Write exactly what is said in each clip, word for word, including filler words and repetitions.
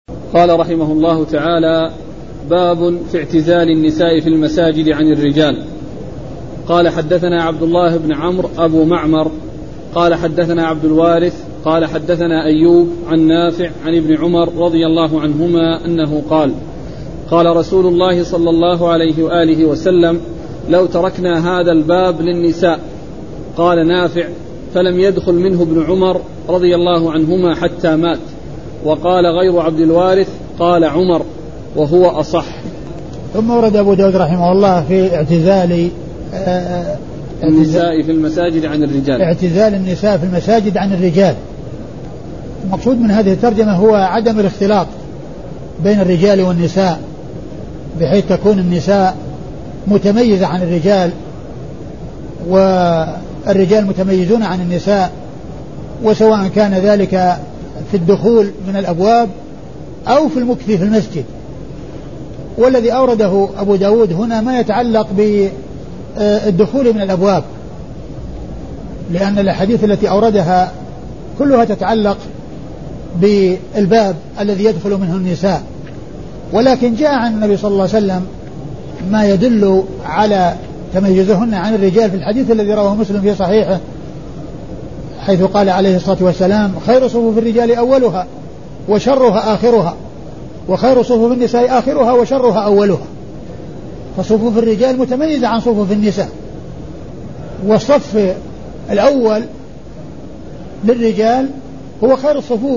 قال رحمه الله تعالى: باب في اعتزال النساء في المساجد عن الرجال. قال حدثنا عبد الله بن عمرو أبو معمر قال حدثنا عبد الوارث قال حدثنا أيوب عن نافع عن ابن عمر رضي الله عنهما أنه قال: قال رسول الله صلى الله عليه وآله وسلم: لو تركنا هذا الباب للنساء. قال نافع: فلم يدخل منه ابن عمر رضي الله عنهما حتى مات. وقال غير عبد الوارث قال عمر، وهو أصح. ثم ورد أبو داود رحمه الله في اعتزال النساء في المساجد عن الرجال. اعتزال النساء في المساجد عن الرجال. المقصود من هذه الترجمة هو عدم الاختلاط بين الرجال والنساء، بحيث تكون النساء متميزة عن الرجال والرجال متميزون عن النساء، وسواء كان ذلك في الدخول من الأبواب أو في المكث في المسجد. والذي أورده أبو داود هنا ما يتعلق بالدخول من الأبواب، لأن الحديث التي أوردها كلها تتعلق بالباب الذي يدخل منه النساء، ولكن جاء عن النبي صلى الله عليه وسلم ما يدل على تميزهن عن الرجال في الحديث الذي رواه مسلم في صحيحه، حيث قال عليه الصلاة والسلام: خير صفوف الرجال أولها وشرها آخرها، وخير صفوف النساء آخرها وشرها أولها. فصفوف الرجال متميزة عن صفوف النساء، والصف الأول للرجال هو خير الصفوف،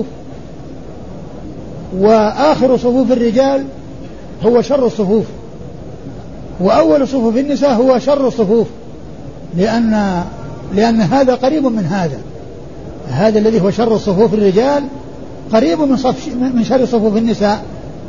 وآخر صفوف الرجال هو شر الصفوف، وأول صفوف النساء هو شر الصفوف، لأن لأن هذا قريب من هذا هذا الذي هو شر صفوف الرجال قريب من صف من شر صفوف النساء،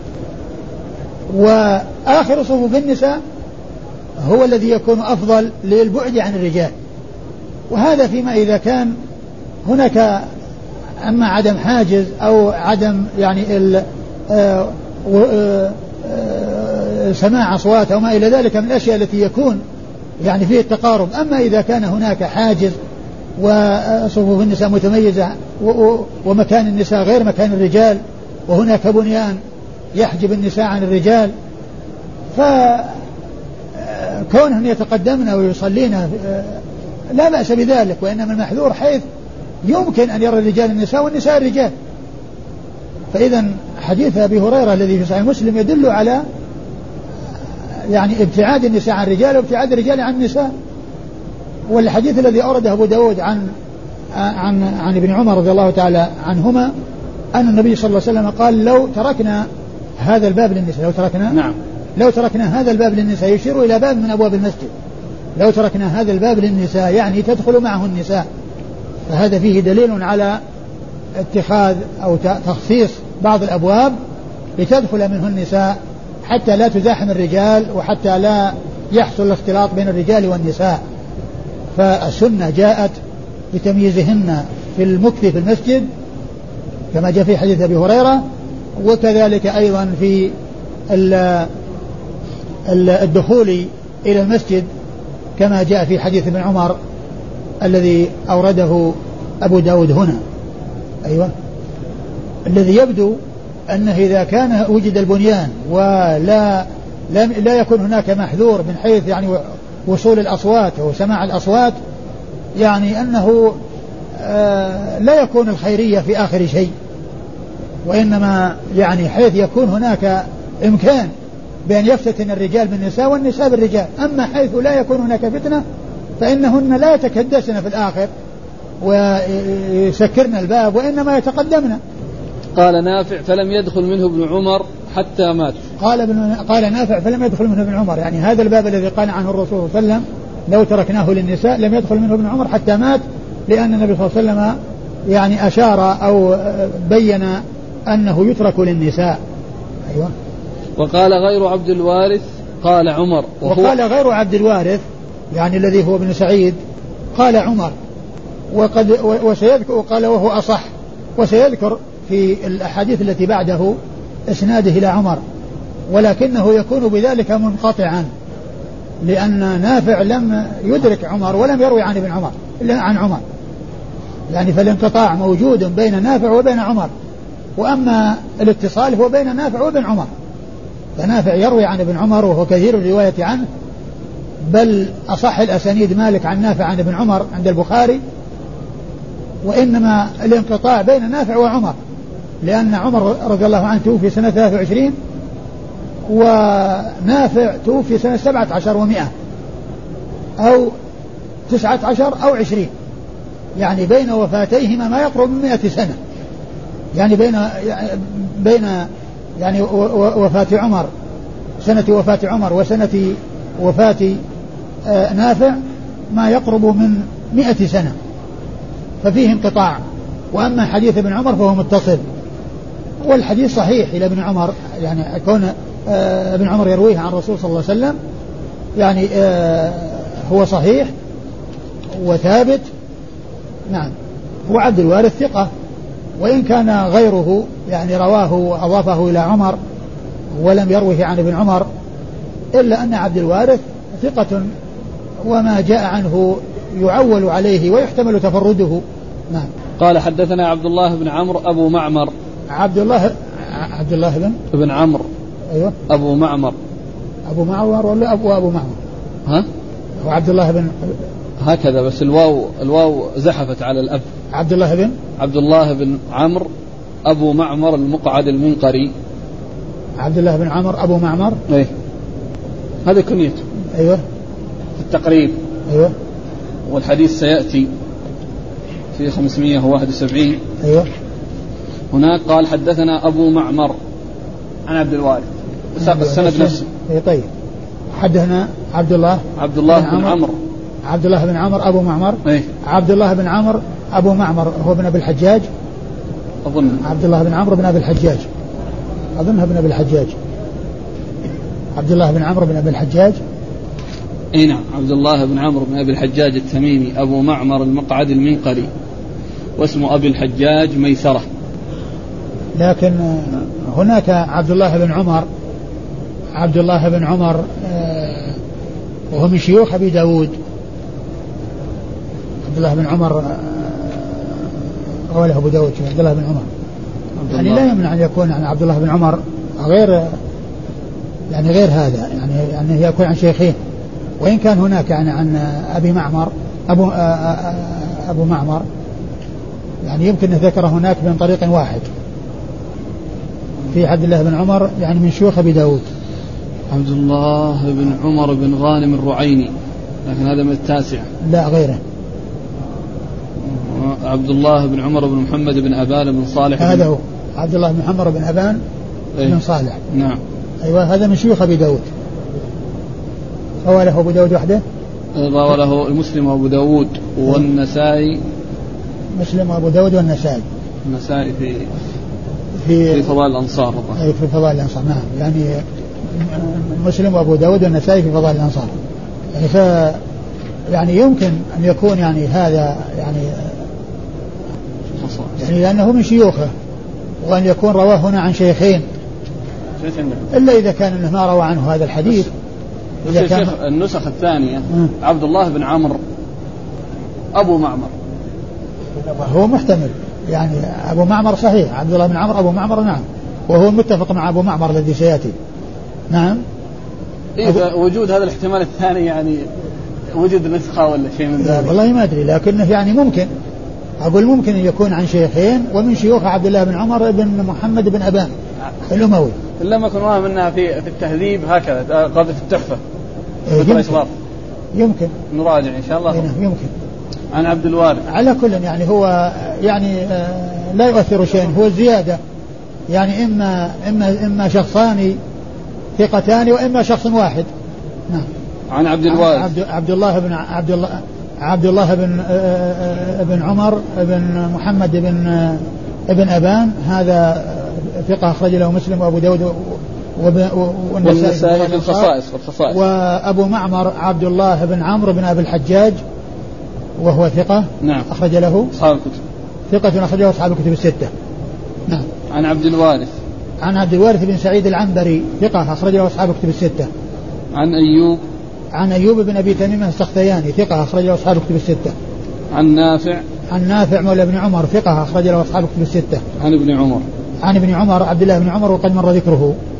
وآخر صفوف النساء هو الذي يكون أفضل للبعد عن الرجال. وهذا فيما إذا كان هناك أما عدم حاجز أو عدم يعني ال آه آه آه سماع أصوات أو ما إلى ذلك من الأشياء التي يكون يعني فيه التقارب. أما إذا كان هناك حاجز وصفوف النساء متميزة ومكان النساء غير مكان الرجال، وهناك بنيان يحجب النساء عن الرجال، فكونهم يتقدمن ويصلين لا بأس بذلك، وإنما المحذور حيث يمكن أن يرى الرجال النساء والنساء الرجال. فإذا حديث أبي هريرة الذي في صحيح مسلم يدل على يعني ابتعاد النساء عن الرجال وابتعاد الرجال عن النساء. والحديث الذي أورده أبو داود عن عن عن ابن عمر رضي الله تعالى عنهما أن النبي صلى الله عليه وسلم قال: لو تركنا هذا الباب للنساء لو تركنا نعم لو تركنا هذا الباب للنساء، يشير إلى باب من أبواب المسجد. لو تركنا هذا الباب للنساء يعني تدخل معه النساء، فهذا فيه دليل على اتخاذ أو تخصيص بعض الأبواب لتدخل منه النساء حتى لا تزاحم الرجال وحتى لا يحصل الاختلاط بين الرجال والنساء. فالسنة جاءت بتمييزهن في المكث في المسجد كما جاء في حديث أبي هريرة، وكذلك أيضا في الدخول إلى المسجد كما جاء في حديث ابن عمر الذي أورده أبو داود هنا. أيوة، الذي يبدو أنه إذا كان وجد البنيان ولا لا يكون هناك محذور من حيث يعني وصول الأصوات وسماع الأصوات، يعني أنه آه لا يكون الخيرية في آخر شيء، وإنما يعني حيث يكون هناك إمكان بأن يفتتن الرجال بالنساء والنساء بالرجال. أما حيث لا يكون هناك فتنة فإنهن لا يتكدسن في الآخر ويسكرن الباب، وإنما يتقدمن. قال نافع: فلم يدخل منه ابن عمر حتى مات. قال ابن قال نافع: فلم يدخل منه ابن عمر، يعني هذا الباب الذي قال عنه الرسول صلى الله عليه وسلم لو تركناه للنساء لم يدخل منه ابن عمر حتى مات، لأن النبي صلى الله عليه وسلم يعني أشار أو بين أنه يترك للنساء. أيوة. وقال غير عبد الوارث قال عمر، وهو وقال غير عبد الوارث يعني الذي هو ابن سعيد قال عمر، وقد وسيذكر وقال وهو أصح، وسيذكر في الأحاديث التي بعده إسناده إلى عمر، ولكنه يكون بذلك منقطعا، لأن نافع لم يدرك عمر ولم يروي عن ابن عمر إلا عن عمر، يعني فالانقطاع موجود بين نافع وبين عمر، وأما الاتصال هو بين نافع وابن عمر، فنافع يروي عن ابن عمر وهو كثير الرواية عنه، بل أصح الأسانيد مالك عن نافع عن ابن عمر عند البخاري، وإنما الانقطاع بين نافع وعمر، لأن عمر رضي الله عنه توفي سنة ثلاثة وعشرين ونافع توفي سنة سبعة عشر ومئة أو تسعة عشر أو عشرين، يعني بين وفاتيهما ما يقرب من مئة سنة، يعني بين بين يعني وفاة عمر سنة وفاة عمر وسنة وفاة نافع ما يقرب من مئة سنة، ففيه انقطاع. وأما حديث ابن عمر فهو متصل، والحديث صحيح إلى ابن عمر، يعني كون ابن عمر يرويه عن الرسول صلى الله عليه وسلم يعني هو صحيح وثابت. نعم. وعبد الوارث ثقة، وإن كان غيره يعني رواه وأضافه إلى عمر ولم يروه عن ابن عمر، إلا أن عبد الوارث ثقة، وما جاء عنه يعول عليه ويحتمل تفرده. نعم. قال حدثنا عبد الله بن عمرو أبو معمر. عبد الله عبد الله بن ابن عمرو. أيوه. أبو معمر. أبو معمر ولا أبو أبو معمر؟ ها؟ هو عبد الله بن هكذا، بس الواو الواو زحفت على الأب. عبد الله بن عبد الله بن عمرو أبو معمر المقعد المنقري. عبد الله بن عمرو أبو معمر. إيه هذا كنيته. أيوه. في التقريب. أيوه. والحديث سيأتي في خمسمائة وواحد وسبعين. أيوه. هناك قال حدثنا أبو معمر عن عبد الوارث، ساق السند نفسه. إيه طيب. حدثنا عبد الله عبد الله بن عمرو عبد الله بن عمرو أبو معمر. إيه؟ عبد الله بن عمرو أبو معمر هو ابن أبي الحجاج أظن. عبد الله بن عمرو بن أبي الحجاج، أظنها ابن أبي الحجاج. عبد الله بن عمرو بن أبي الحجاج. اي نعم، عبد الله بن عمرو بن أبي الحجاج التميمي أبو معمر المقعد المنقري، واسم أبي الحجاج ميسرة. لكن هناك عبد الله بن عمر عبد الله بن عمر وهو من شيوخ أبي داود. عبد الله بن عمر رواه أبو داود. عبد الله بن عمر يعني لا يمنع أن يكون عن عبد الله بن عمر غير يعني غير هذا، يعني يعني يكون عن شيخين، وإن كان هناك يعني عن أبي معمر أبو أبو معمر يعني يمكن أن ذكر هناك من طريق واحد في عبد الله بن عمر يعني من شيوخ أبي داود. عبد الله بن عمر بن غانم الرعيني، لكن هذا من التاسع. لا غيره. عبد الله بن عمر بن محمد بن أبان بن صالح. هذا هو عبد الله بن عمر بن أبان أيه؟ بن صالح. نعم. أيوة هذا من شيوخ أبي داود. رواه له أبو داود وحده. رواه له المسلم وأبو داود والنسائي. مسلم وأبو داود والنسائي. النسائي في في, في فضائل الأنصار. أي في فضائل الأنصار. نعم يعني مسلم وأبو داود والنسائي في فضائل الأنصار. يعني ف يعني يمكن أن يكون يعني هذا يعني يعني لأنه من شيوخه، وأن يكون رواه هنا عن شيخين، إلا إذا كان أنه ما روى عنه هذا الحديث. إذا كان النسخ الثانية م. عبد الله بن عمرو أبو معمر هو محتمل، يعني أبو معمر صحيح، عبد الله بن عمرو أبو معمر نعم، وهو متفق مع أبو معمر الذي سيأتي. نعم. إذا وجود هذا الاحتمال الثاني يعني وجد نسخة ولا شيء من ذلك والله ما أدري، لكنه يعني ممكن أقول ممكن أن يكون عن شيخين ومن شيوخ عبد الله بن عمر بن محمد بن أبان الأموي. إلا ما كنا منها في في التهذيب هكذا قضية التحفة. يمكن, يمكن نراجع إن شاء الله. يمكن. عن عبد الوارث على كل يعني هو يعني لا يؤثر شيء، هو الزيادة يعني إما إما إما شخصان ثقتان وإما شخص واحد. نعم. عن عبد الوارث عبد, عبد الله بن عبد الله عبد الله بن ابن عمر بن محمد بن ابن أبان، هذا ثقة أخرج له مسلم وأبو داود والنسائي في الخصائص والخصائص. وأبو معمر عبد الله بن عمرو بن أبي الحجاج وهو ثقة. نعم. أخرج له أصحاب الكتب. ثقة أخرج له أصحاب الكتب الستة. نعم. عن عبد الوارث عن عبد الوارث بن سعيد العنبري ثقة أخرج له أصحاب الكتب الستة. عن أيوب عن أيوب بن أبي تميم السختياني ثقة أخرج له أصحاب الكتب الستة. عن نافع عن نافع مولى ابن عمر ثقة أخرج له أصحاب الكتب الستة. عن ابن عمر عن ابن عمر عبد الله بن عمر وقد مر ذكره.